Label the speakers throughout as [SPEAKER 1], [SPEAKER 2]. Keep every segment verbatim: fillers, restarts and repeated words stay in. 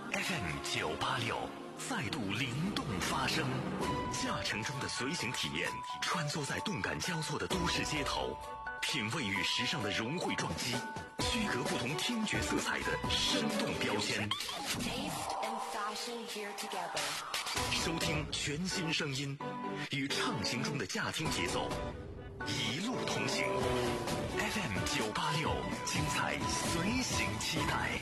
[SPEAKER 1] F M 九八六再度灵动发声，驾乘中的随行体验，穿梭在动感交错的都市街头，品味与时尚的融汇撞击，区隔不同听觉色彩的生动标签。收听全新声音，与畅行中的驾听节奏，一路同行。F M 九八六，精彩随行期待。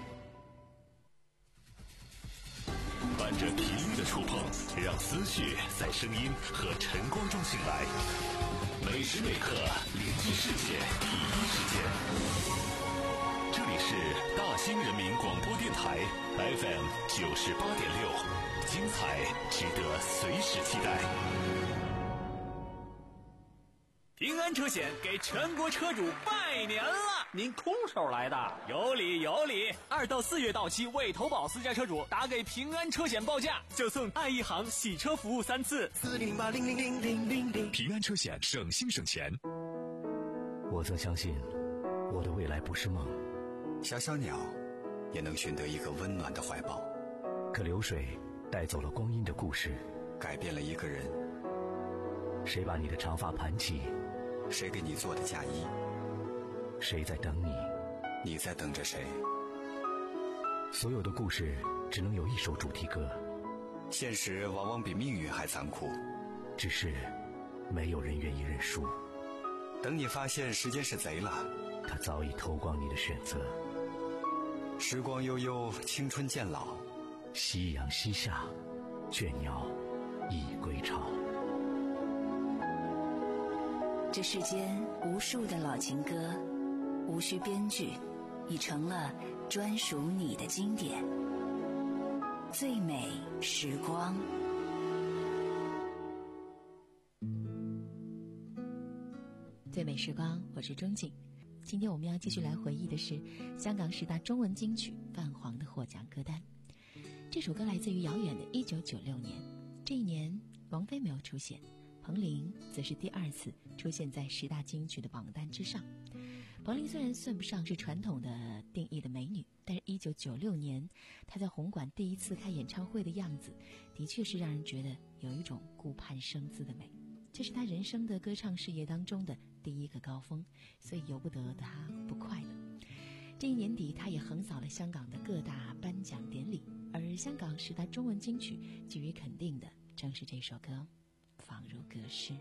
[SPEAKER 1] 伴着频率的触碰，让思绪在声音和晨光中醒来。每时每刻连接世界第一时间。这里是大兴人民广播电台 F M 九十八点六，精彩值得随时期待。
[SPEAKER 2] 平安车险给全国车主拜年了！
[SPEAKER 3] 您空手来的？
[SPEAKER 2] 有理有理！二到四月到期未投保私家车主，打给平安车险报价，就送爱一行洗车服务三次。
[SPEAKER 4] 四零零八零零零零零零。
[SPEAKER 1] 平安车险，省心省钱。
[SPEAKER 5] 我曾相信，我的未来不是梦。
[SPEAKER 6] 小小鸟也能寻得一个温暖的怀抱，
[SPEAKER 5] 可流水带走了光阴的故事，
[SPEAKER 6] 改变了一个人。
[SPEAKER 5] 谁把你的长发盘起？
[SPEAKER 6] 谁给你做的嫁衣？
[SPEAKER 5] 谁在等你？
[SPEAKER 6] 你在等着谁？
[SPEAKER 5] 所有的故事只能有一首主题歌。
[SPEAKER 6] 现实往往比命运还残酷，
[SPEAKER 5] 只是没有人愿意认输。
[SPEAKER 6] 等你发现时间是贼了，
[SPEAKER 5] 他早已偷光你的选择。
[SPEAKER 6] 时光悠悠，青春渐老，
[SPEAKER 5] 夕阳西下，倦鸟已归巢。
[SPEAKER 7] 这世间无数的老情歌，无需编剧，已成了专属你的经典。最美时光。
[SPEAKER 8] 最美时光，我是钟景。今天我们要继续来回忆的是香港十大中文金曲泛黄的获奖歌单。这首歌来自于遥远的一九九六年，这一年王菲没有出现，彭羚则是第二次出现在十大金曲的榜单之上。彭羚虽然算不上是传统的定义的美女，但是一九九六年她在红馆第一次开演唱会的样子，的确是让人觉得有一种顾盼生姿的美。这是她人生的歌唱事业当中的第一个高峰，所以由不得她不快乐。这一年底，她也横扫了香港的各大颁奖典礼，而香港十大中文金曲给予肯定的正是这首歌仿如隔世。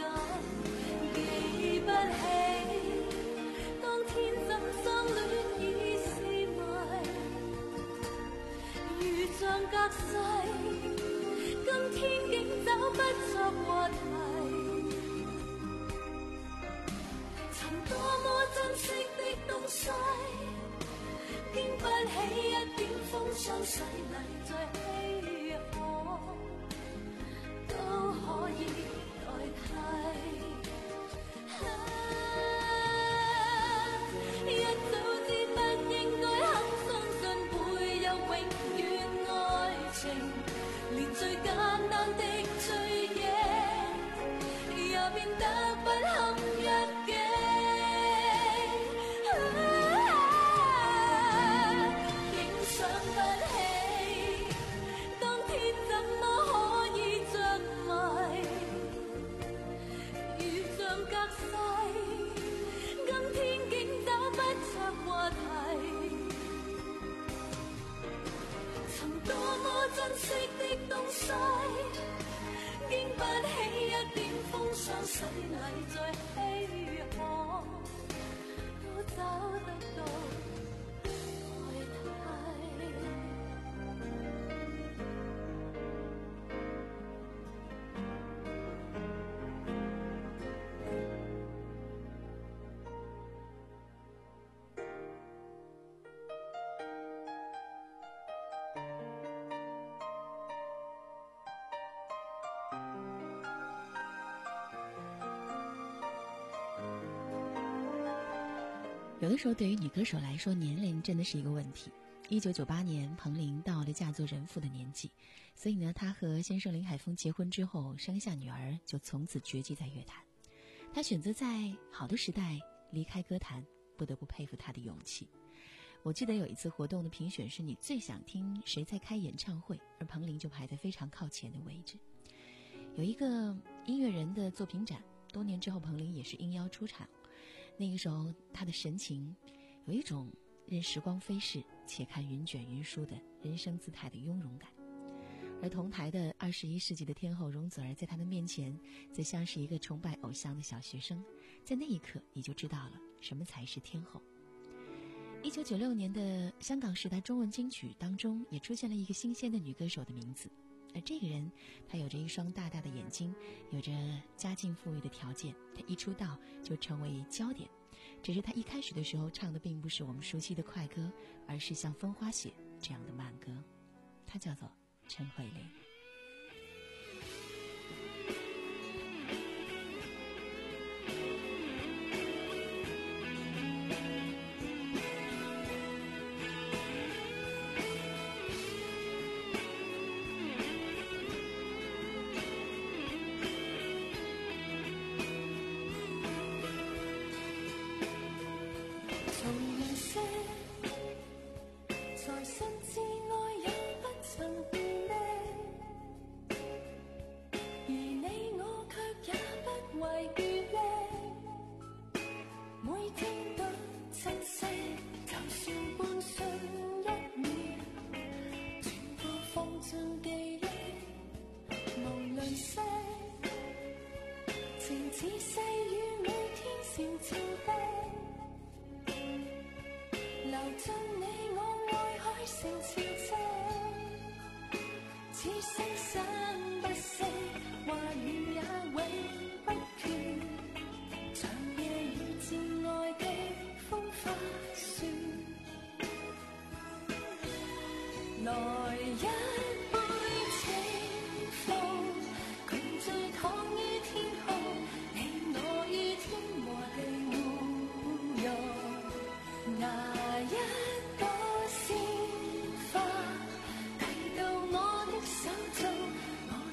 [SPEAKER 9] 記不起當天怎相戀世，今天竟找不着話題。曾多麼珍惜的東西，經不起一點風霜洗禮，再稀罕都可以代替。一早知不應該肯相信會有永遠愛情，連最簡單的追憶也變得不堪一擊。竟想不起當天怎麼可以着迷，如像隔世，今天竟找不着話題。曾多麼珍惜的東西，經不起一點風霜洗禮，再稀罕都找得到代替。
[SPEAKER 8] 有的时候对于女歌手来说，年龄真的是一个问题。一九九八年，彭羚到了嫁作人妇的年纪，所以呢，她和先生林海峰结婚之后，生下女儿，就从此绝迹在乐坛。她选择在好的时代离开歌坛，不得不佩服她的勇气。我记得有一次活动的评选是你最想听谁在开演唱会，而彭羚就排在非常靠前的位置。有一个音乐人的作品展，多年之后彭羚也是应邀出场。那个时候她的神情有一种任时光飞逝且看云卷云舒的人生姿态的雍容感，而同台的二十一世纪的天后容祖儿在她的面前则像是一个崇拜偶像的小学生，在那一刻你就知道了什么才是天后。一九九六年的香港十大中文金曲当中也出现了一个新鲜的女歌手的名字，而这个人她有着一双大大的眼睛，有着家境富裕的条件，她一出道就成为焦点。只是她一开始的时候唱的并不是我们熟悉的快歌，而是像《风花雪》这样的慢歌。她叫做陈慧琳。
[SPEAKER 9] 我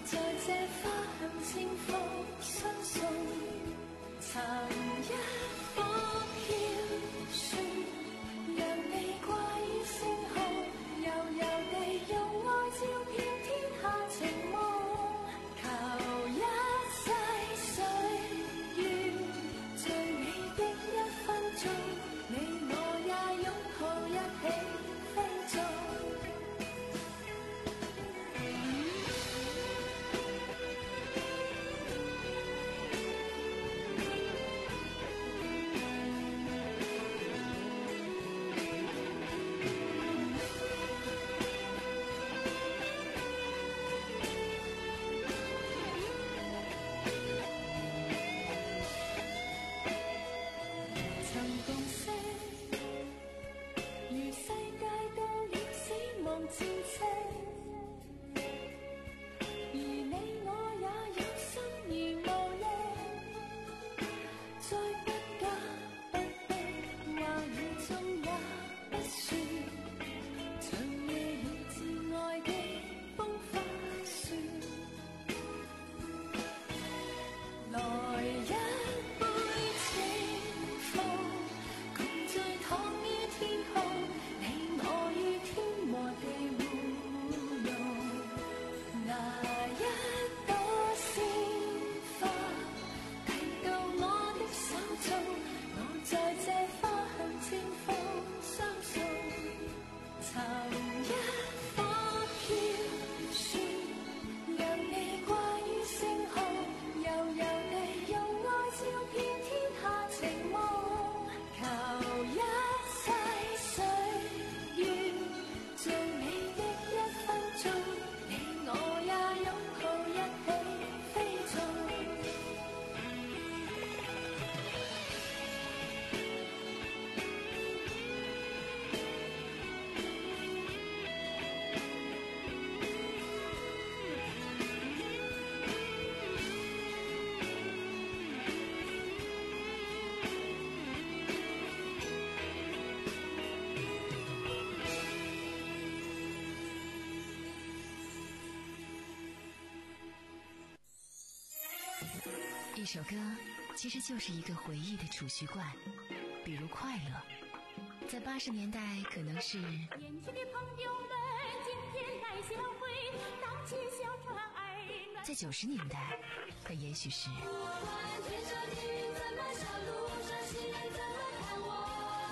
[SPEAKER 8] 一首歌其实就是一个回忆的储蓄罐，比如快乐，在八十年代可能是
[SPEAKER 9] 年轻的朋友们今天来相会，荡起小船儿暖，
[SPEAKER 8] 在九十年代它也许是
[SPEAKER 9] 我们牵着你在漫长路上，谁怎么看我，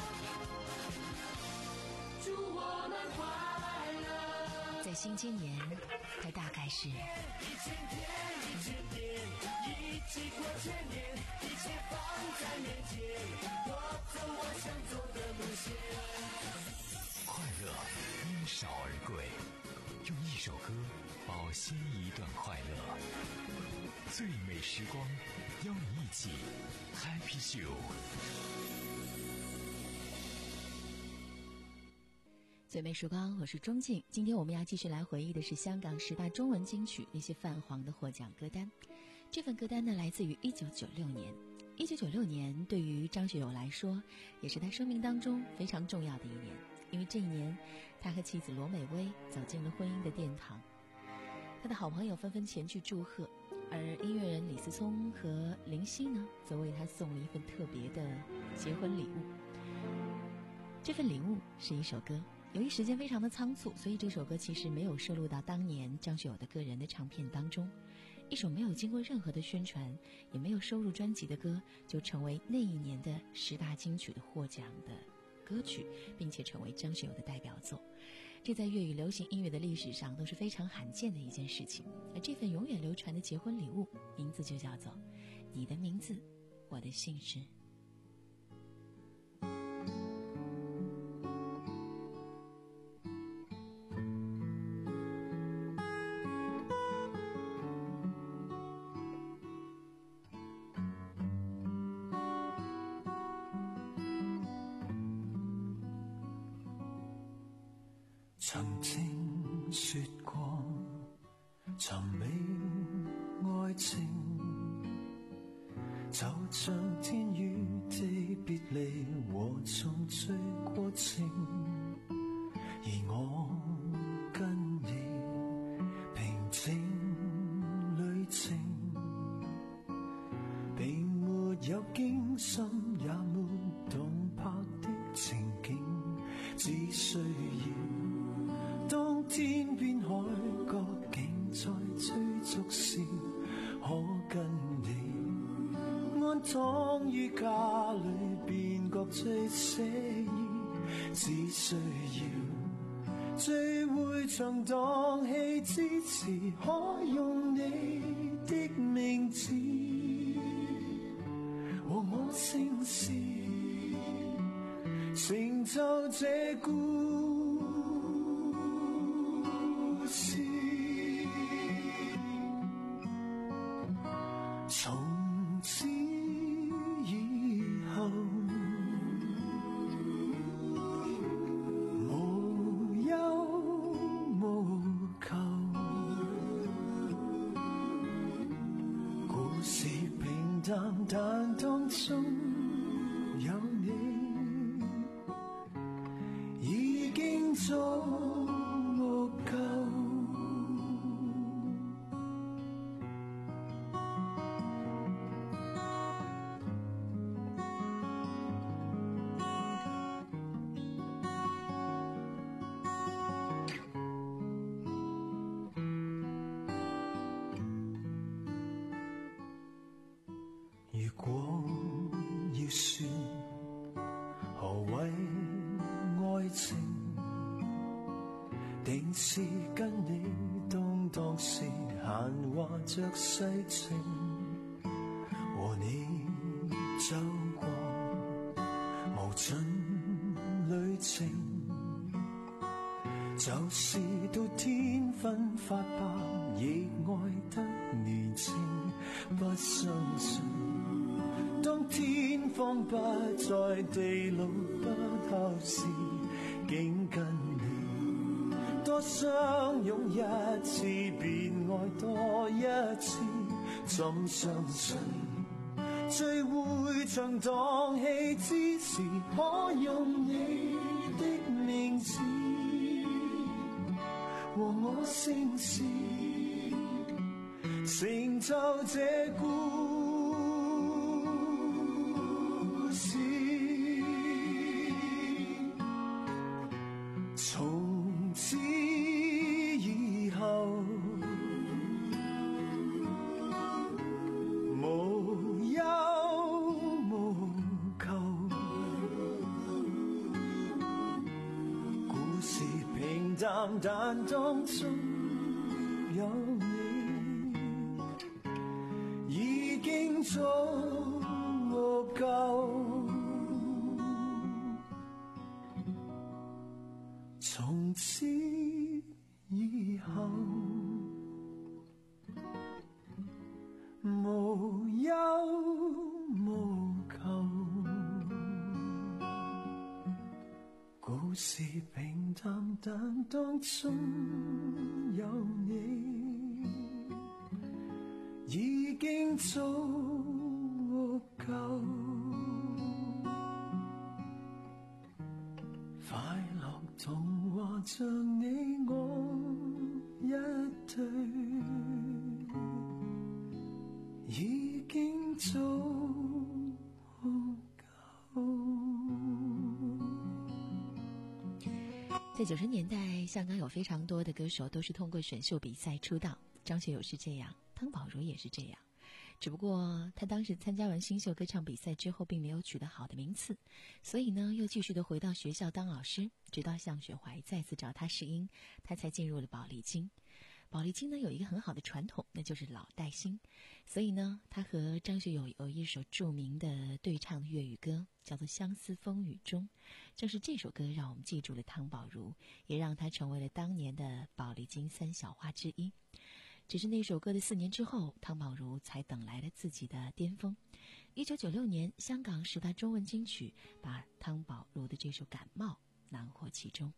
[SPEAKER 9] 祝我们快乐。
[SPEAKER 8] 在新千年它大概是
[SPEAKER 4] 一千天一千年，一起过千年，一切放在面前，我走我想走的路线。
[SPEAKER 1] 快乐因少而贵，用一首歌保鲜一段快乐。最美时光，邀你一起 Happy Show。
[SPEAKER 8] 最美时光，我是钟静。今天我们要继续来回忆的是香港十大中文金曲那些泛黄的获奖歌单。这份歌单呢，来自于一九九六年。一九九六年对于张学友来说，也是他生命当中非常重要的一年，因为这一年他和妻子罗美薇走进了婚姻的殿堂。他的好朋友纷纷前去祝贺，而音乐人李思聪和林夕呢，则为他送了一份特别的结婚礼物。这份礼物是一首歌，由于时间非常的仓促，所以这首歌其实没有收录到当年张学友的个人的唱片当中。一首没有经过任何的宣传，也没有收入专辑的歌，就成为那一年的十大金曲的获奖的歌曲，并且成为张学友的代表作。这在粤语流行音乐的历史上都是非常罕见的一件事情。而这份永远流传的结婚礼物，名字就叫做《你的名字，我的姓氏》。
[SPEAKER 4] 曾經說過尋覓愛情，就像天與地別離和重聚過程，而我跟你平靜旅程，並沒有驚心也沒動魄的情景，只需要當天邊海角竟在追逐時，可跟你安躺於家裏便覺最寫意，只需要聚會場蕩氣之時，可用你的名字和我姓氏，成就這故事。從此以後，無憂無求，故事平淡，但當中有你，已經足夠。如果要說何謂愛情，定是跟你動盪時閒話着世情，和你走過無盡旅程，就是到天昏發白亦愛得年輕，不相信當天荒不再地老不透時，竟跟你多相擁一次便愛多一次，怎相信聚會場蕩氣之時，可用你的名字和我姓氏，成就這故故事，從此以後無憂無求，故事平淡但當中有你，已經足夠。從此以後無憂無求，故事平淡但當中有你，已經足夠。快樂童話像你我一對，已經足夠。
[SPEAKER 8] 在九十年代，香港有非常多的歌手都是通过选秀比赛出道，张学友是这样，汤宝如也是这样。只不过他当时参加完新秀歌唱比赛之后并没有取得好的名次，所以呢又继续的回到学校当老师，直到向雪怀再次找他试音，他才进入了宝丽金。宝丽金呢有一个很好的传统，那就是老带新，所以呢他和张学友有一首著名的对唱的粤语歌，叫做《相思风雨中》。正是这首歌让我们记住了汤宝如，也让他成为了当年的宝丽金三小花之一。只是那首歌的四年之后，汤宝如才等来了自己的巅峰。一九九六年，香港十大中文金曲把汤宝如的这首《感冒》囊括其中。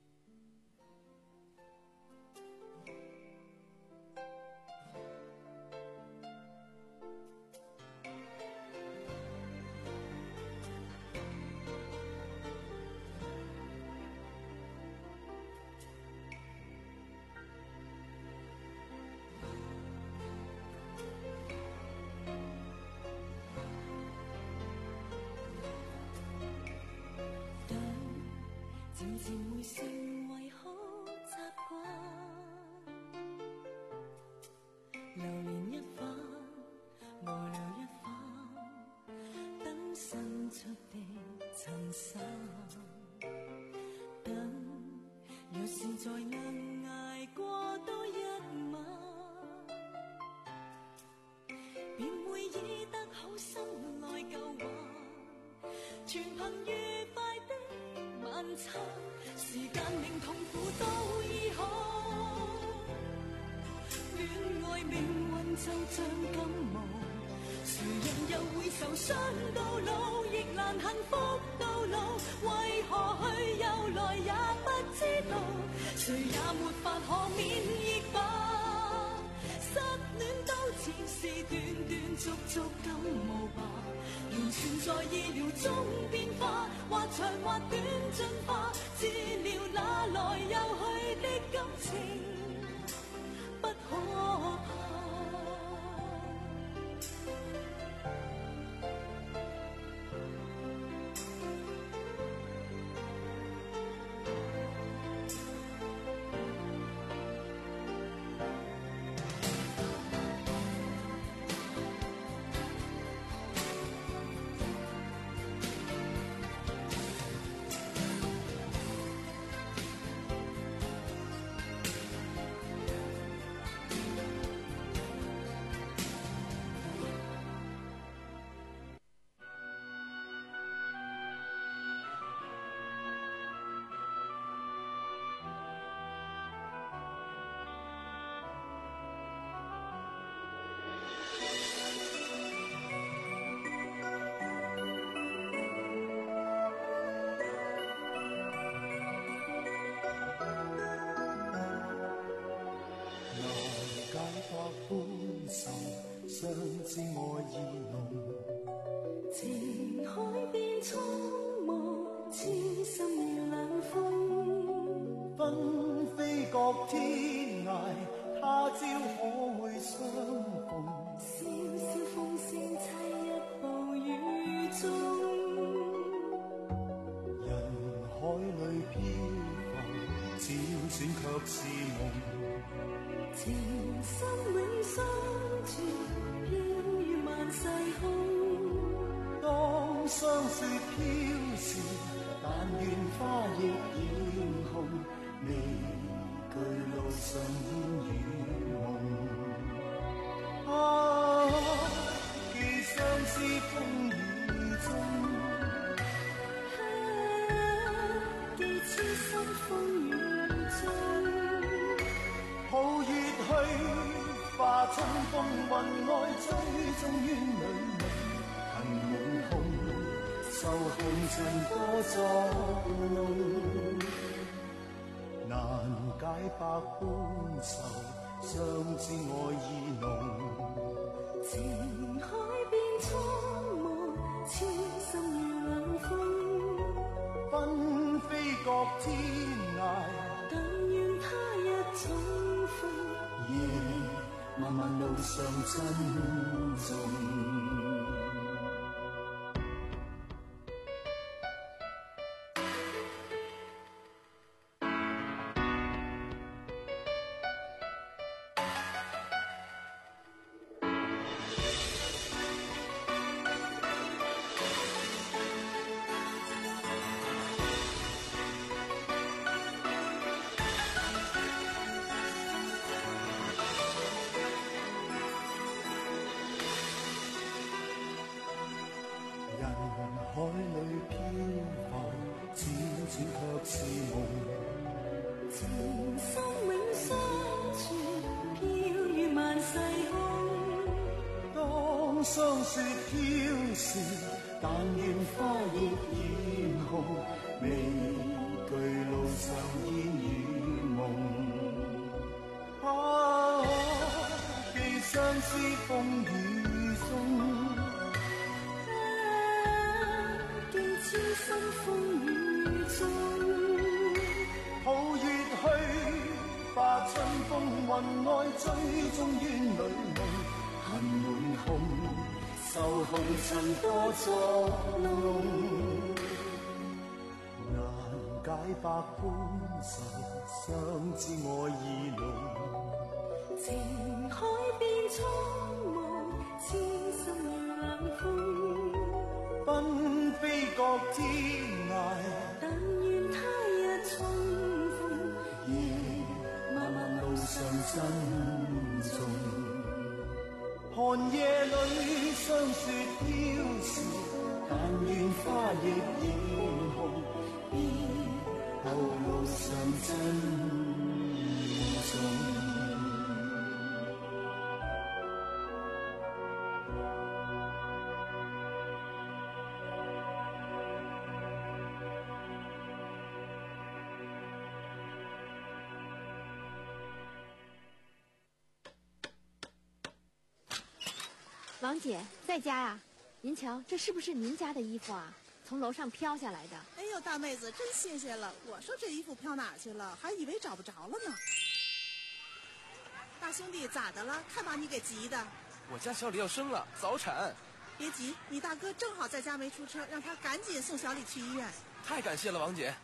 [SPEAKER 9] 漸漸會成為好習慣，流連一番，無聊一番，等伸出的襯衫，等若是再能捱過多一晚，便會醫得好心內舊患，全憑愉快的晚餐，時間令痛苦都醫好，戀愛命運就像感冒，誰人又會受傷到老，亦難幸福到老，為何去又來也不知道，誰也沒法可免疫吧，失戀都似是斷斷續續感冒吧，完全在意料中變化，或長或短進化，治療那來又去的感情不可怕。
[SPEAKER 4] 相知愛意濃，
[SPEAKER 9] 情海變蒼茫，痴心如冷風，
[SPEAKER 4] 紛飛各天涯，他朝可會相逢？
[SPEAKER 9] 笑笑風聲悽一暴雨中。
[SPEAKER 4] 小轉卻是夢。
[SPEAKER 9] 情深永相存，飄於萬世空。
[SPEAKER 4] 當霜雪飄時，但願花亦染紅，未懼路上煙與夢。啊，既相思風雨中。痴心風雨中，抱月去，化春風雲外追蹤於裏夢，恨滿空，受紅塵多作弄，難解百般愁，相知愛意濃。
[SPEAKER 9] 情海變蒼茫，痴心如冷風。
[SPEAKER 4] 紛飛各天涯，
[SPEAKER 9] 但願他日重逢。
[SPEAKER 4] 夜漫漫路上珍重。海裏漂浮，輾轉卻是夢。
[SPEAKER 9] 情深永相存，飄於萬世空。
[SPEAKER 4] 當霜雪飄時，但願花亦染紅，未懼路上煙與夢。啊，既相思風雨中。
[SPEAKER 9] 痴心風雨中，
[SPEAKER 4] 抱月去，化春風雲外追蹤於女夢，恨滿空，受紅塵多作弄，難解百般愁，相知愛意濃。
[SPEAKER 9] 情海變蒼茫，痴心如冷風。
[SPEAKER 4] 紛飛各天涯，
[SPEAKER 9] 但願他日重逢。
[SPEAKER 4] 夜漫漫路上珍重，寒夜裏霜雪飄時，但願花亦染紅，別後路上珍重。
[SPEAKER 10] 王姐在家呀？您瞧，这是不是您家的衣服啊？从楼上飘下来的。
[SPEAKER 11] 哎呦，大妹子真新鲜了！我说这衣服飘哪去了，还以为找不着了呢。大兄弟咋的了？看把你给急的。
[SPEAKER 12] 我家小李要生了，早产。
[SPEAKER 11] 别急，你大哥正好在家没出车，让他赶紧送小李去医院。
[SPEAKER 12] 太感谢了，王姐。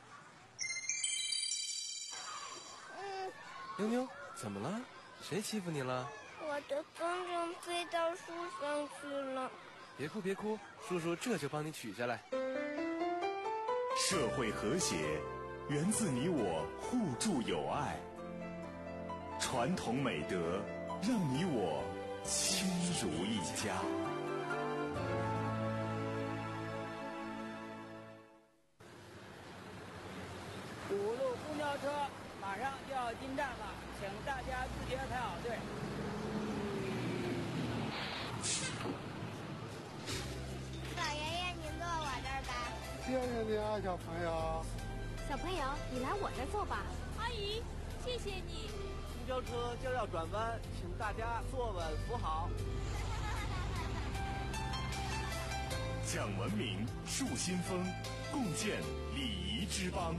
[SPEAKER 13] 嗯。
[SPEAKER 12] 妞妞，怎么了？谁欺负你了？
[SPEAKER 13] 我的风筝飞到树上去了。
[SPEAKER 12] 别哭别哭，叔叔这就帮你取下来。
[SPEAKER 1] 社会和谐源自你我互助友爱，传统美德让你我亲如一家。
[SPEAKER 14] 五路公交车马上就要进站了，请大家自觉排好队。
[SPEAKER 13] 老爷爷，您坐我这儿吧。
[SPEAKER 15] 谢谢你啊，小朋友。
[SPEAKER 10] 小朋友，你来我这儿坐吧。
[SPEAKER 16] 阿姨，谢谢你。
[SPEAKER 17] 公交车就要转弯，请大家坐稳扶好。
[SPEAKER 1] 讲文明，树新风，共建礼仪之邦。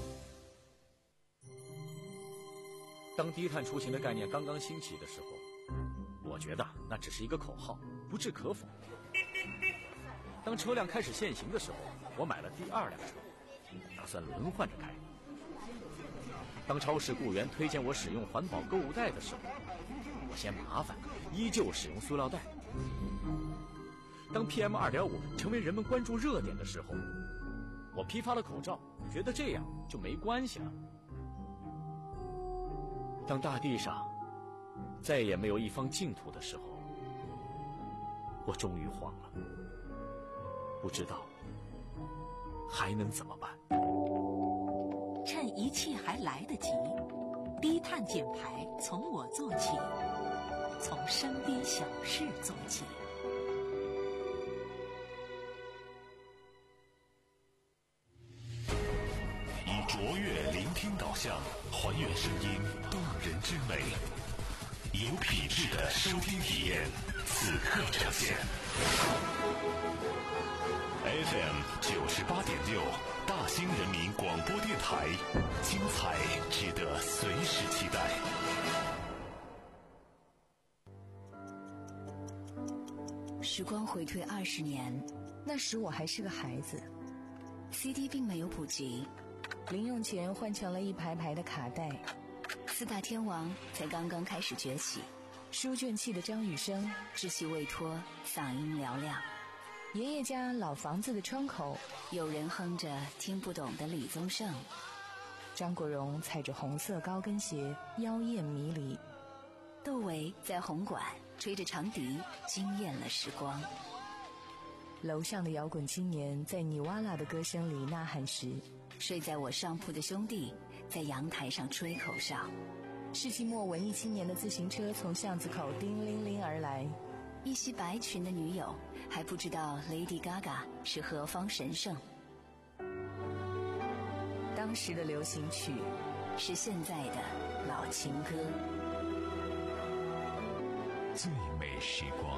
[SPEAKER 18] 当低碳出行的概念刚刚兴起的时候，我觉得那只是一个口号，不置可否。当车辆开始限行的时候，我买了第二辆车，打算轮换着开。 当超市雇员推荐我使用环保购物袋的时候，我嫌麻烦，依旧使用塑料袋。当 P M 二点五 成为人们关注热点的时候，我批发了口罩，觉得这样就没关系了。当大地上再也没有一方净土的时候，我终于慌了，不知道还能怎么办。
[SPEAKER 19] 趁一切还来得及，低碳减排从我做起，从身边小事做起。
[SPEAKER 1] 以卓越聆听导向，还原声音动人之美，有品质的收听体验，此刻呈现。F M 九十八点六，大兴人民广播电台，精彩值得随时期待。
[SPEAKER 7] 时光回退二十年，那时我还是个孩子 ，C D 并没有普及，零用钱换成了一排排的卡带，四大天王才刚刚开始崛起，书卷气的张雨生稚气未脱，嗓音嘹亮。爷爷家老房子的窗口，有人哼着听不懂的李宗盛。张国荣踩着红色高跟鞋，妖艳迷离。窦唯在红馆吹着长笛，惊艳了时光。楼上的摇滚青年在尼瓦拉的歌声里呐喊时，睡在我上铺的兄弟在阳台上吹口哨。世纪末文艺青年的自行车从巷子口叮铃铃而来。一袭白裙的女友还不知道 Lady Gaga 是何方神圣。当时的流行曲是现在的老情歌。
[SPEAKER 1] 最美时光，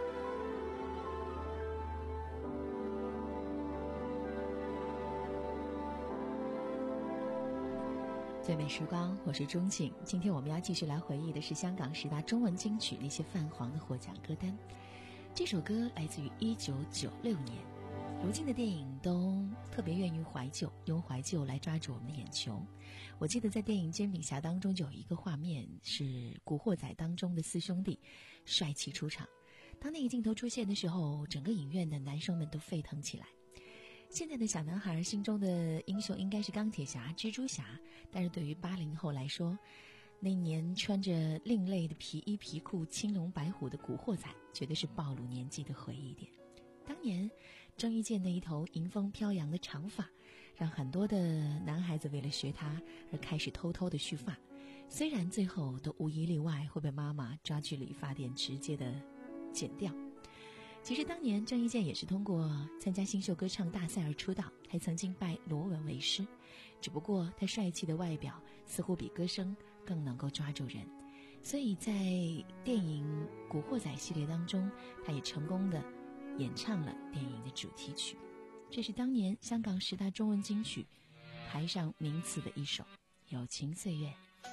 [SPEAKER 8] 最美时光，我是钟景。今天我们要继续来回忆的是香港十大中文金曲那些泛黄的获奖歌单。这首歌来自于一九九六年。如今的电影都特别愿意怀旧，用怀旧来抓住我们的眼球。我记得在电影《煎饼侠》当中就有一个画面是《古惑仔》当中的四兄弟帅气出场，当那个镜头出现的时候，整个影院的男生们都沸腾起来。现在的小男孩心中的英雄应该是钢铁侠、蜘蛛侠，但是对于八零后来说，那年穿着另类的皮衣皮裤、青龙白虎的古惑仔，绝对是暴露年纪的回忆点。当年郑伊健那一头迎风飘扬的长发，让很多的男孩子为了学他而开始偷偷的蓄发，虽然最后都无一例外会被妈妈抓去理发店直接的剪掉。其实当年郑伊健也是通过参加新秀歌唱大赛而出道，还曾经拜罗文为师，只不过他帅气的外表似乎比歌声更能够抓住人，所以在电影《古惑仔》系列当中，他也成功的演唱了电影的主题曲。这是当年香港十大中文金曲排上名次的一首《友情岁月》。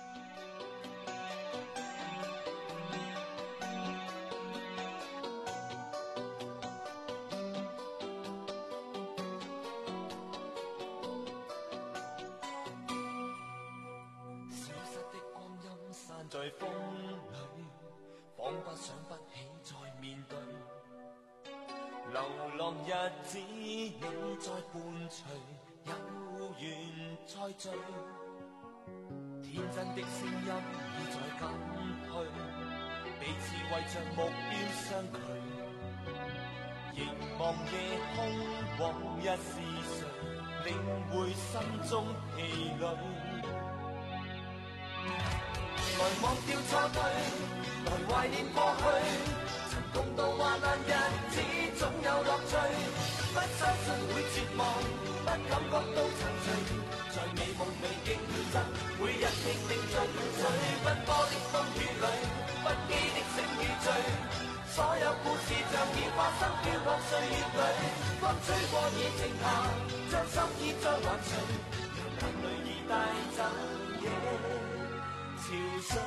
[SPEAKER 4] 在風裏，彷彿想不起再面對。流浪日子你在伴隨，有緣再聚。天真的聲音已在減退，彼此為着目標相距。凝望夜空，往日是誰，領會心中疲累。來忘掉錯對，來懷念過去，曾共度患難日子總有樂趣。不相信會絕望，不感覺到沉醉，在美夢裏競爭，每日拼命進取。奔波的風雨裏，不羈的醒與醉，所有故事像已發生飄泊歲月裏。風吹過已靜下，將心意再還誰，讓眼淚已帶走夜潮水。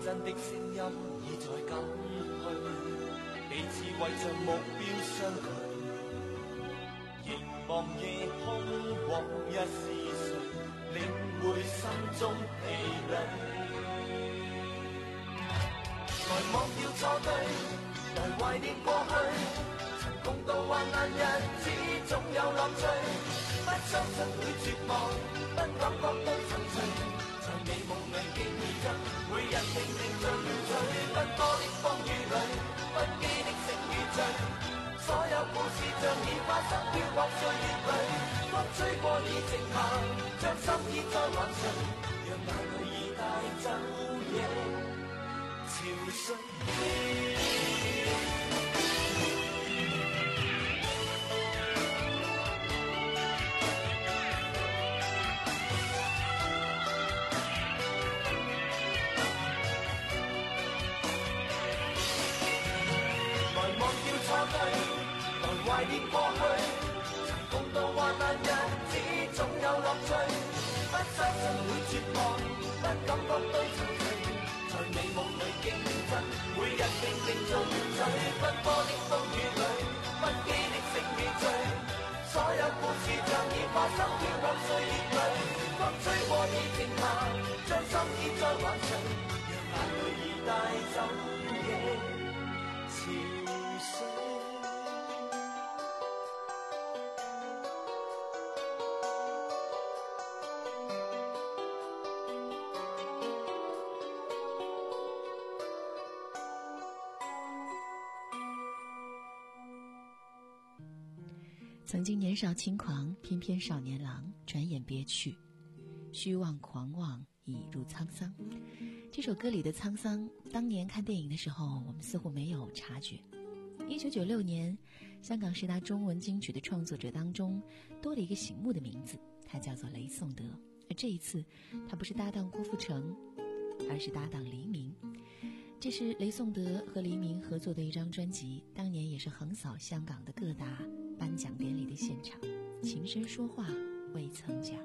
[SPEAKER 4] 真的聲音已在減退，彼此為着目標相距，凝望夜空往日是誰，領會心中氣餒。來忘掉錯對，來懷念過去，曾共度患難日子總有樂趣，不相信會絕望，不感覺到沉醉，在美夢裏競爭，每日拼命進取，奔波的風雨裏，不羈的勝與罪，所有故事像已發生飄泊歲月裏，風吹過已靜下，將心意再還誰，讓眼淚已帶走夜潮水。懷念過去，曾共度患難日子總有樂趣，不相信會絕望，不感覺到沉醉，在美夢裏競爭，每日拼命進取，奔波的風雨裏，不羈的勝與罪，所有故事像已發生飄泊歲月裏，風吹過已靜下，將心意再還誰，讓眼淚已帶走夜潮水。
[SPEAKER 8] 曾经年少轻狂，翩翩少年郎，转眼别去，虚妄狂妄，已入沧桑。这首歌里的沧桑，当年看电影的时候，我们似乎没有察觉。一九九六年，香港十大中文金曲的创作者当中，多了一个醒目的名字，他叫做雷颂德。而这一次，他不是搭档郭富城，而是搭档黎明。这是雷颂德和黎明合作的一张专辑，当年也是横扫香港的各大颁奖典礼的现场，情深说话未曾讲。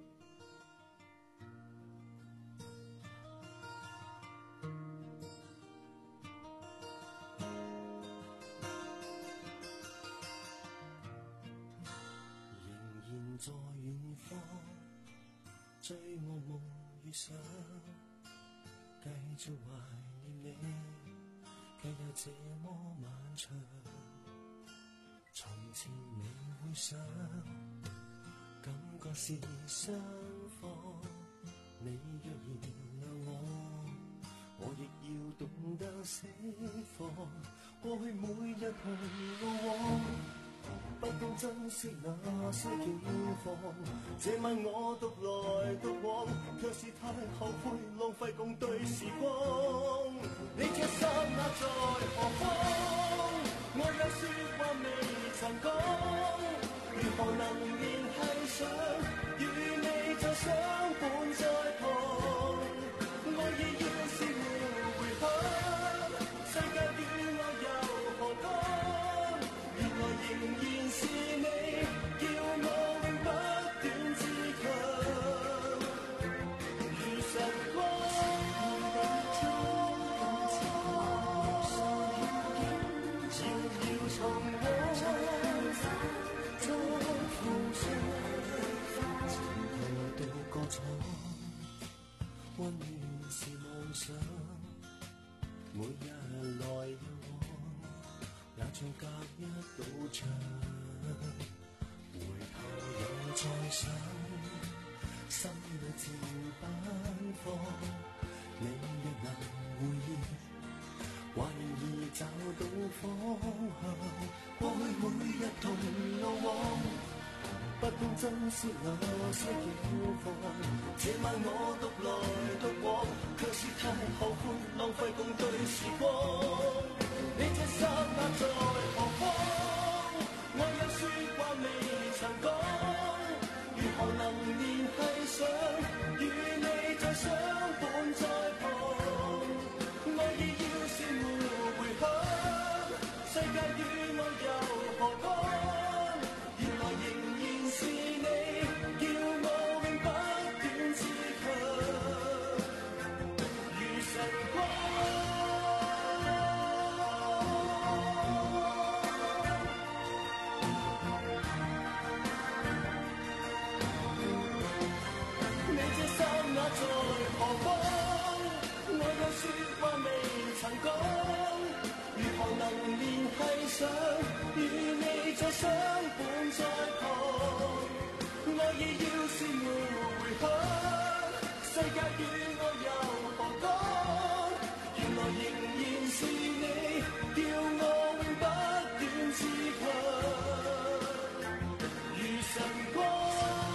[SPEAKER 4] 仍然在遠方追我夢與想，繼續懷念你，卻又這麼漫長。從前未會想，感覺是雙方。你若原諒我，我亦要懂得釋放。過去每日同過往，不懂珍惜那些景況。這晚我獨來獨往，卻是太後悔浪費共對時光。你這剎那在何方？我有說話未曾講，如何能聯繫上？與你再相伴在旁，愛意要是沒回響，世界與我又何干？原來仍然是你，叫我永不斷自強，如晨光。溫暖是夢想，每日來又往，也像隔一道牆。回頭又再想，心裏漸奔放。你若能回憶，還容易找到方向。過去每日同路往，不懂珍惜那些景況。這晚我獨來獨往，卻是太後悔浪費共對時光。你這剎那在何方？我有說話未曾講，如何能聯繫上？與你再相伴在旁，愛意要是沒回響，世界與我又何干？原來仍然是你，叫我永不斷自強，如晨光。 想與你再相伴在旁，愛意要是沒回響，世界與我又何講？原來仍然是你，叫我永不斷自強，如晨光。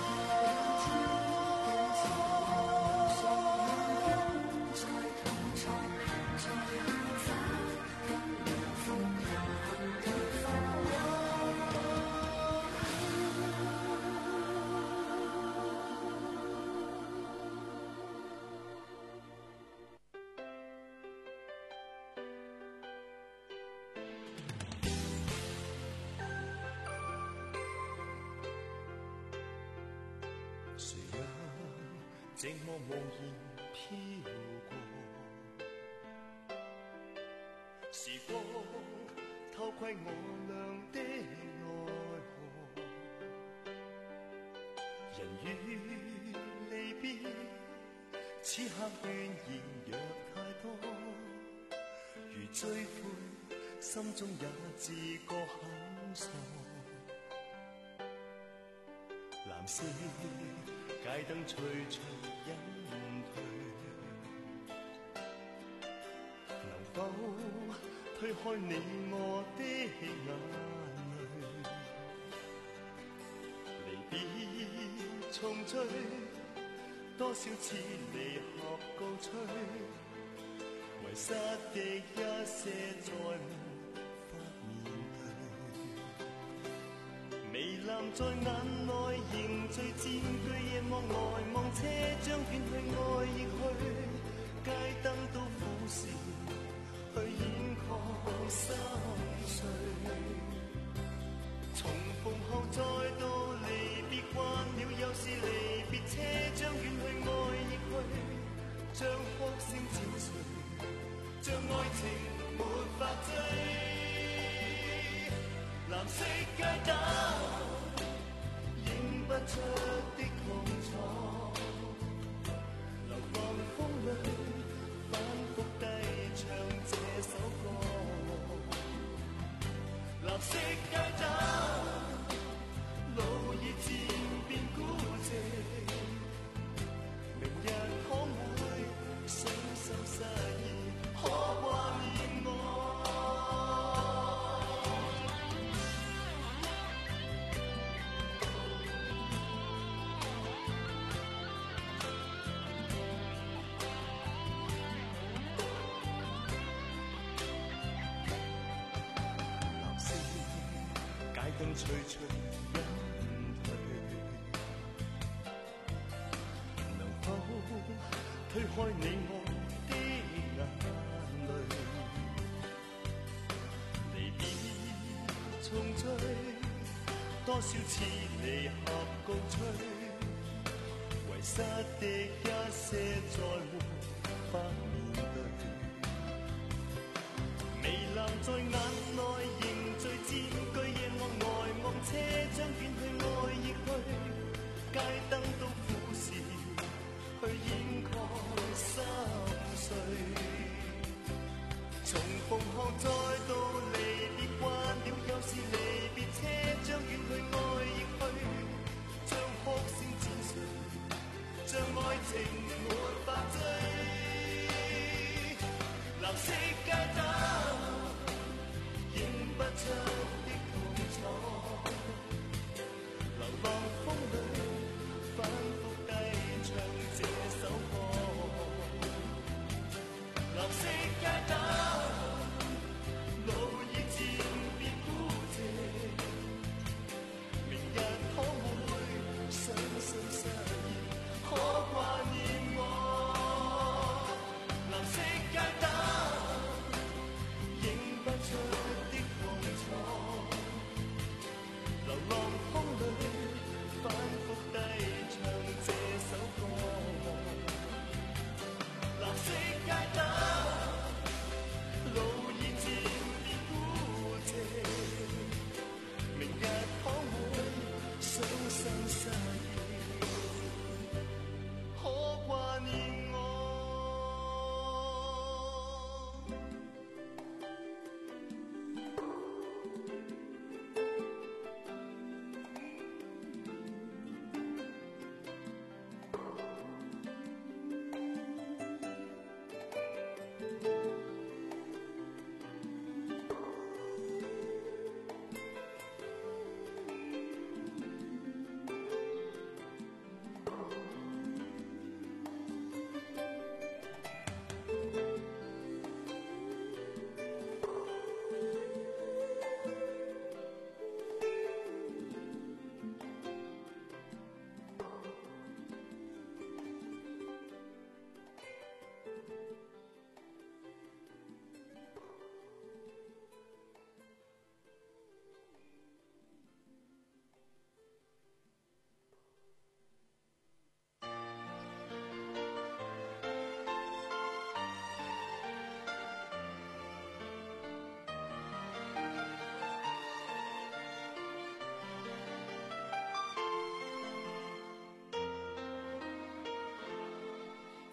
[SPEAKER 4] 寂寞無言飄過，時光偷窺我倆的愛河，人與離別，此刻怨言若太多，如追悔，心中也自覺很傻。藍色街燈徐徐隱退，能否推開你我的眼淚？離別重聚，多少次離合告吹，遺失的一些再無法面對。微藍在眼內凝聚，佔據夜幕外望，車將遠去，愛亦去，街燈都俯視，去掩蓋心碎。重逢後再度離別，慣了有時離別，車將遠去，愛亦去，將哭聲剪碎，將愛情沒法追。藍色街燈映不出的痛楚，流浪風裏反覆低唱這首歌。藍色街燈路已漸變孤寂，明日可會傷心失意，可掛念我？燈徐徐隱退，能否推開你我的眼淚？離別重聚，多少次離合告吹，遺失的一些再無法面對。微藍在眼內凝聚，佔據夜幕外望，車將遠去，愛亦去，街燈都俯視，去掩蓋心碎。重逢後再度離別，慣了有時離別，車將遠去，愛亦去，將哭聲剪碎，將愛情沒法追。藍色街燈映不出的痛楚，流浪風裏反覆低唱這首歌。藍色街燈路已漸變孤寂，明日可會傷心失意，可掛念我？藍色街燈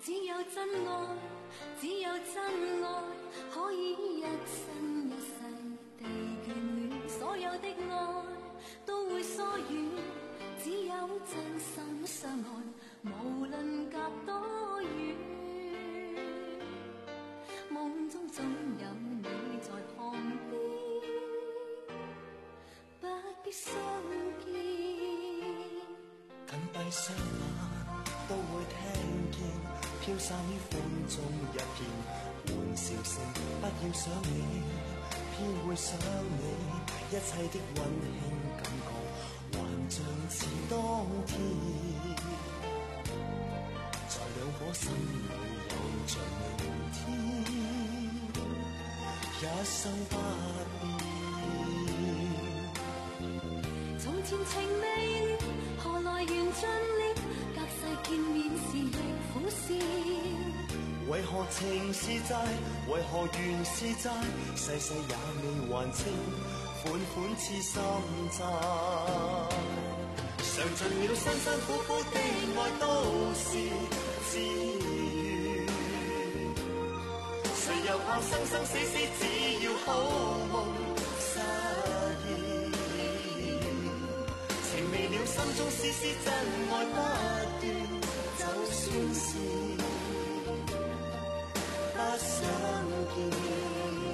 [SPEAKER 9] 只有真爱，只有真爱，可以一生一世地眷戀。所有的愛都會疏遠，只有真心相愛，無論隔多遠。夢中總有你在旁邊，不必相見。
[SPEAKER 4] 緊閉雙眼都會聽見飄散於風中一片歡笑聲。不要想你，偏會想你，一切的溫馨感覺還像似當天。在兩顆心裏有着明天，一生不變。
[SPEAKER 9] 從前情未了，何來緣盡了？隔世見面時亦苦笑。
[SPEAKER 4] 為何情是債？為何緣是債？世世也未還清，款款似心債。嘗盡了辛辛苦苦的愛都是自願，誰又怕生生死死只要好夢實現？情未了心中絲絲真愛不斷，就算是不相見。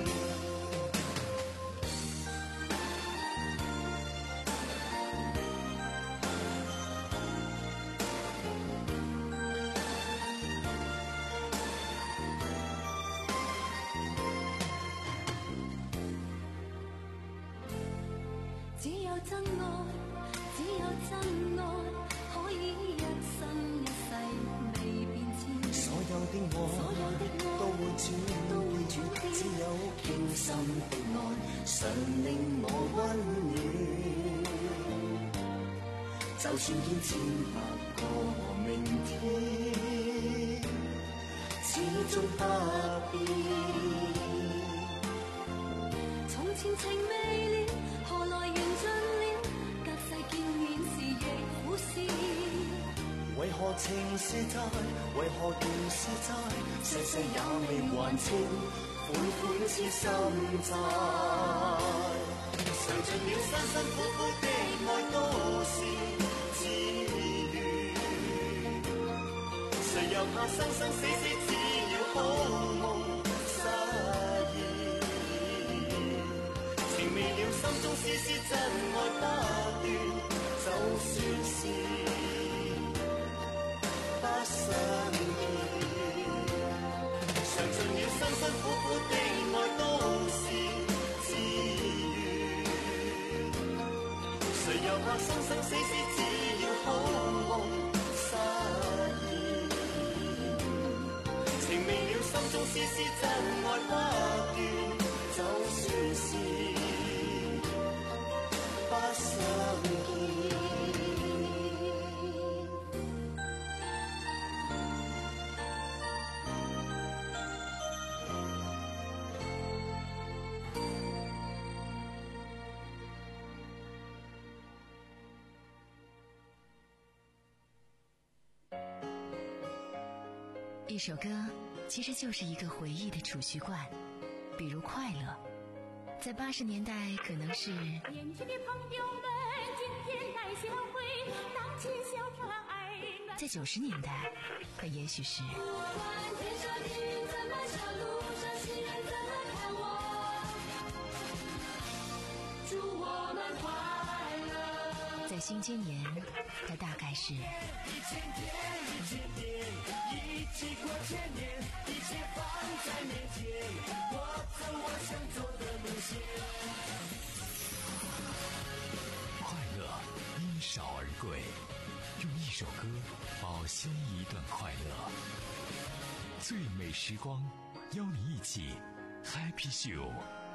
[SPEAKER 9] 只有真愛，只有真愛，可以一生一世未變遷。
[SPEAKER 4] 所有的愛，所有的愛都會轉變，只有傾心的愛，常令我溫暖。就算見千百個明天，始終不變。
[SPEAKER 9] 從前情未了，何來緣盡了？隔世見面時亦苦笑。
[SPEAKER 4] 為何情是債？為何緣是債？世世也未還清，款款似心債。嘗盡了辛辛苦苦的愛都是自願，誰又怕生生死死只要好夢實現？情未了心中絲絲真愛不斷，就算是不相見。嘗盡了辛辛苦苦的愛都是自願，誰又怕生生死死只要好夢實現？情未了心中絲絲真愛不斷，就算是不相見。
[SPEAKER 8] 一首歌其实就是一个回忆的储蓄罐，比如快乐，在八十年代可能是
[SPEAKER 16] 年轻的朋友们今天来相会，荡起小船爱暖。
[SPEAKER 8] 在九十年代它也许是
[SPEAKER 9] 不管天上的云怎么笑，路上行人怎么看我，祝我们快乐。
[SPEAKER 8] 在新千年它大概是
[SPEAKER 4] 一千天一千天一起过千年，一切放在面前，我走我想走的路线。
[SPEAKER 1] 快乐因少而贵，用一首歌保鲜一段快乐。最美时光，邀你一起 Happy Show。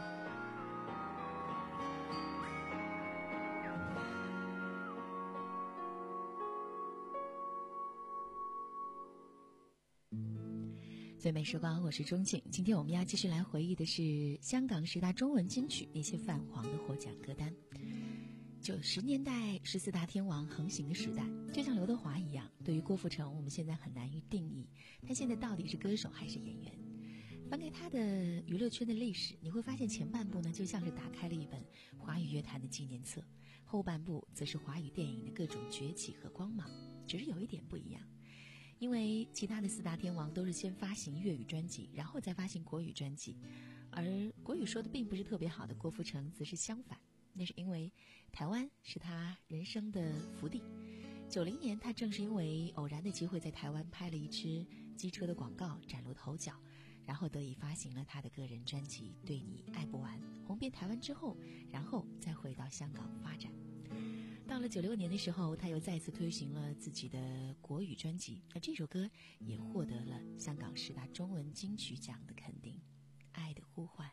[SPEAKER 8] 最美时光，我是钟静。今天我们要继续来回忆的是香港十大中文金曲那些泛黄的获奖歌单。 九十年代是四大天王横行的时代，就像刘德华一样，对于郭富城我们现在很难于定义他现在到底是歌手还是演员。翻开他的娱乐圈的历史，你会发现前半部呢就像是打开了一本华语乐坛的纪念册，后半部则是华语电影的各种崛起和光芒。只是有一点不一样，因为其他的四大天王都是先发行粤语专辑，然后再发行国语专辑，而国语说的并不是特别好的郭富城则是相反。那是因为台湾是他人生的福地。九零年他正是因为偶然的机会在台湾拍了一支机车的广告崭露头角，然后得以发行了他的个人专辑《对你爱不完》，红遍台湾之后，然后再回到香港发展。到了九六年的时候，他又再次推行了自己的国语专辑，而这首歌也获得了香港十大中文金曲奖的肯定，《爱的呼唤》。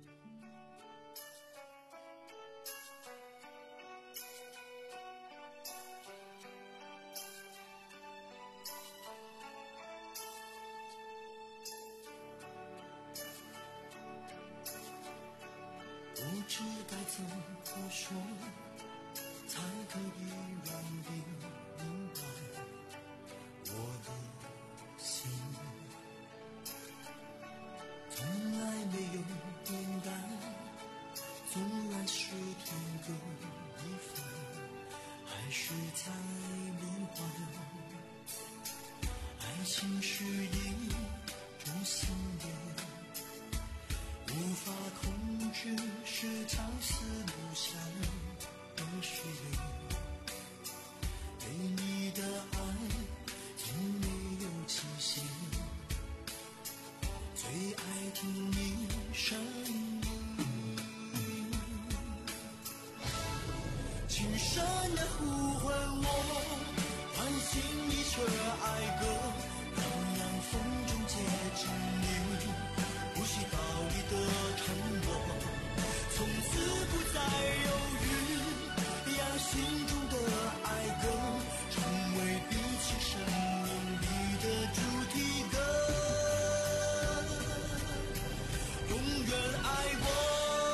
[SPEAKER 4] 不知该怎么说，才可以让你明白我的心，从来没有点淡，纵然是天各一方，还是在轮换。爱情是一种信念，无法控制，是朝思暮想的誓言。对你的爱从没有期限，最爱听你声音，轻声的呼唤我，唤醒你这爱歌，让阳风中接近你。不需道理的承诺，从此不再犹豫，让心中的爱歌成为彼此生命里的主题歌，永远爱我。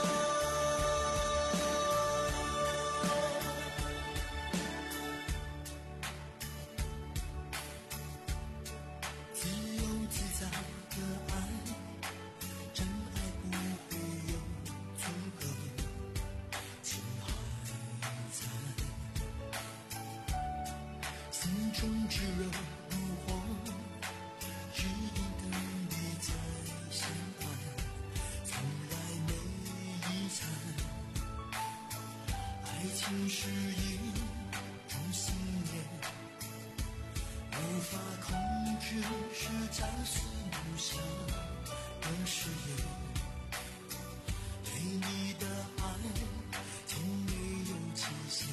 [SPEAKER 4] 自由自在的爱，真爱不会有阻隔，情还在，心中炙热如火，只因等你再相爱，从来没遗憾。爱情是一种信念，无法控制，是朝思暮想的誓言。对你的爱从没有期限，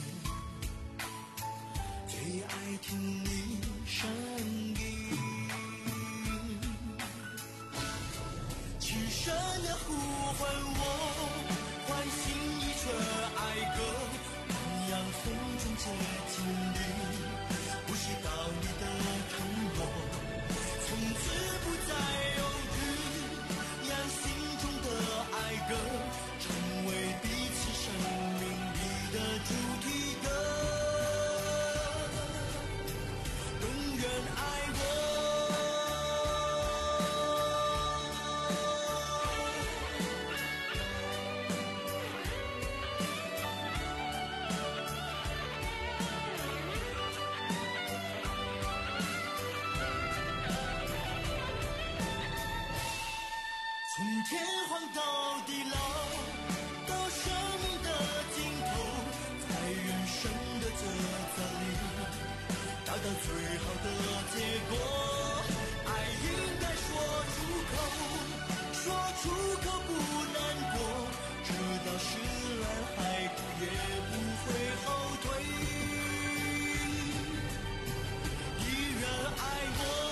[SPEAKER 4] 最爱听你声音，轻声的呼唤我，唤醒一串爱歌，让阳风中接近你。不是道理的承诺，从此不再犹豫，让心中的爱歌成为彼此生命里的主题歌，永远爱我。从天荒到地老，到生命的尽头，在人生的抉择里找到最好的结果。爱应该说出口，说出口不难过，直到石烂海枯也不会后退，依然爱我。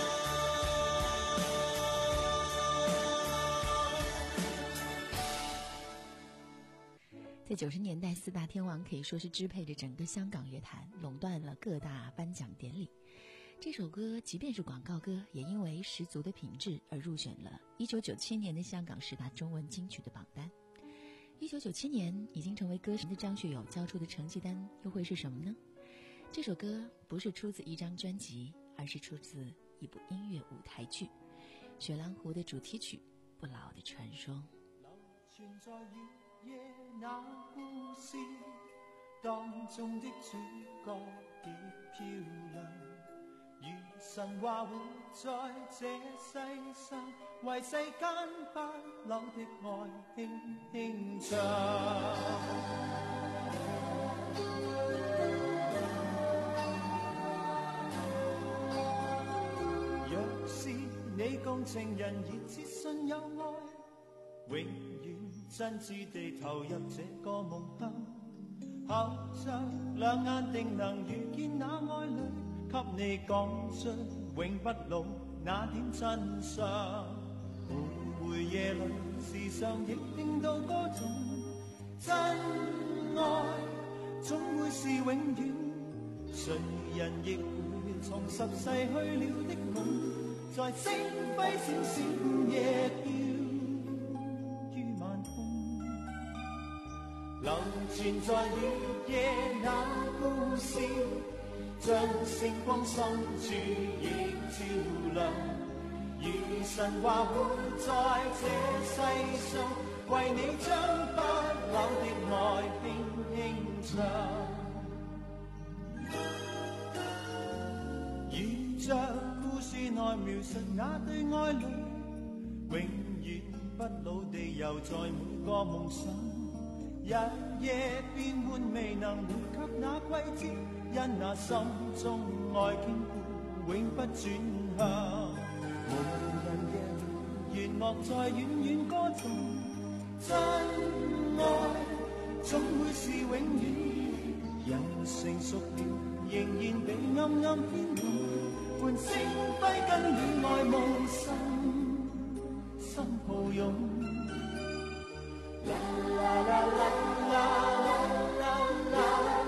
[SPEAKER 8] 在九十年代，四大天王可以说是支配着整个香港乐坛，垄断了各大颁奖典礼。这首歌即便是广告歌，也因为十足的品质而入选了一九九七年的香港十大中文金曲的榜单。 一九九七年已经成为歌神的张学友交出的成绩单又会是什么呢？这首歌不是出自一张专辑，而是出自一部音乐舞台剧《雪狼湖》的主题曲《不老的传说》。
[SPEAKER 4] 流傳在月夜那故事當中的主角極漂亮，如神話活在這世上，為世間不朽的愛輕輕唱。若是你共情人熱切信有愛，永遠真摯地投入這個夢鄉，合着兩眼定能遇見那愛侶，給你講出永不老那點真相。每回夜裏時常亦聽到歌種，真愛總會是永遠，誰人亦會重拾逝去了的夢，在星輝閃閃夜飄於晚空，流傳在月夜那故事，將星光深處亦照亮，如神話活在這世上，為你將不朽的愛輕輕唱。如着故事內描述那對愛侶，永遠不老地遊在每個夢想，日夜變換未能回及那季節，因那心中愛堅固永不轉向。無人夜裏弦樂在遠遠歌頌，真愛總會是永遠，人成熟了仍然被暗暗牽動，伴星輝跟戀愛夢心心抱擁。啦啦啦啦啦啦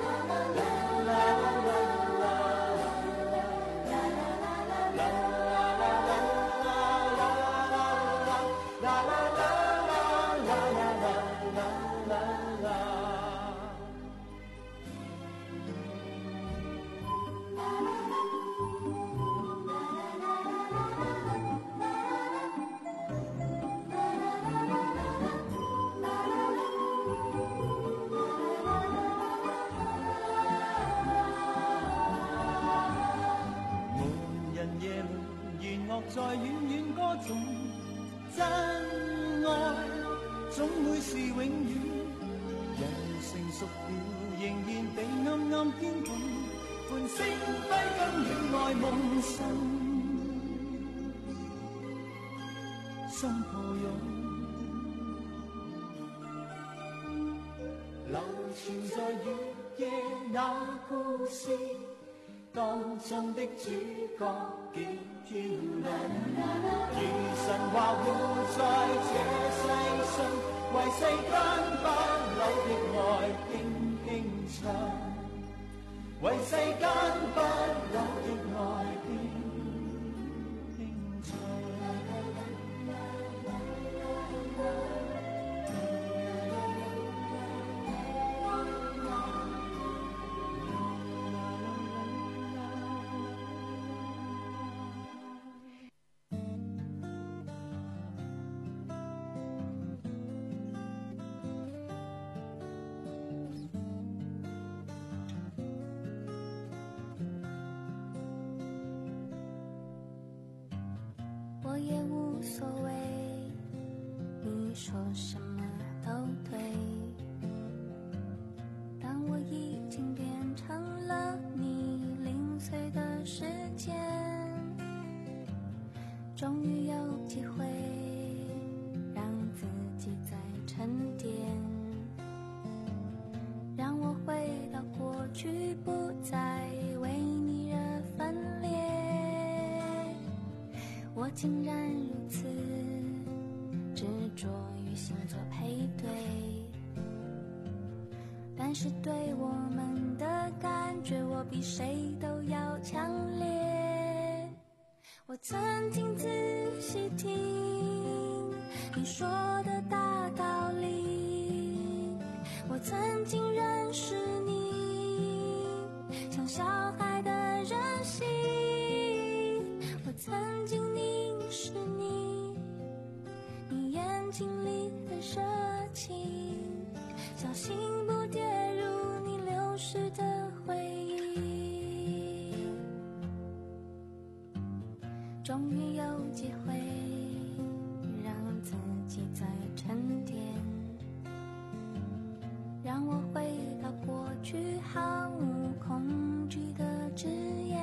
[SPEAKER 4] 在遠遠歌頌，真愛總會是永遠，人成熟了仍然被暗暗牽動，伴星輝跟戀愛夢心心抱擁。流傳在月夜那故事當中的主角極漂亮，如神話活在這世上，為世間不朽的愛輕輕唱，為世間不朽的愛輕輕唱。
[SPEAKER 9] 我也无所谓，你说什么都对，但我已经变成了你零碎的时间，终于有机会让自己再沉淀，让我回到过去，不再为你而分裂。我竟然如此执着于星座配对，但是对我们的感觉我比谁都要强烈。我曾经仔细听你说的大道理， 曾经认识你，像小孩的任性，我曾经凝视你，你眼睛里的热情，小心不跌入你流逝的回忆。终于有机会让自己再沉淀，让我回到过去毫无恐惧的誓言。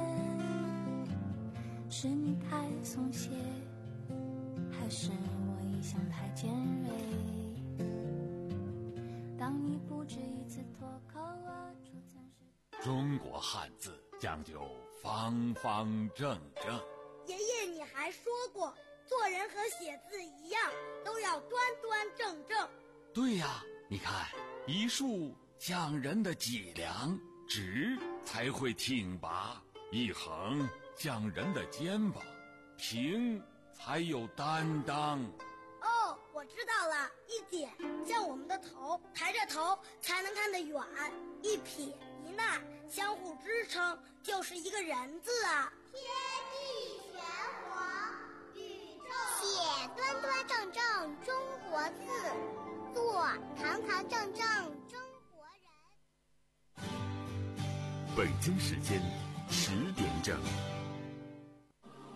[SPEAKER 9] 是你太松懈，还是我一向太尖锐？当你不止一次脱口而出曾是。
[SPEAKER 1] 中国汉字讲究方方正正。
[SPEAKER 20] 爷爷，你还说过，做人和写字一样，都要端端正正。
[SPEAKER 1] 对呀，你看，一竖讲人的脊梁，直才会挺拔；一横讲人的肩膀，平才有担当。
[SPEAKER 20] 哦，我知道了，一点像我们的头，抬着头才能看得远；一撇一捺相互支撑，就是一个人字啊。
[SPEAKER 21] 天地玄黄，宇宙写端端正正中国字，做堂堂正正中国人。
[SPEAKER 1] 北京时间十点整。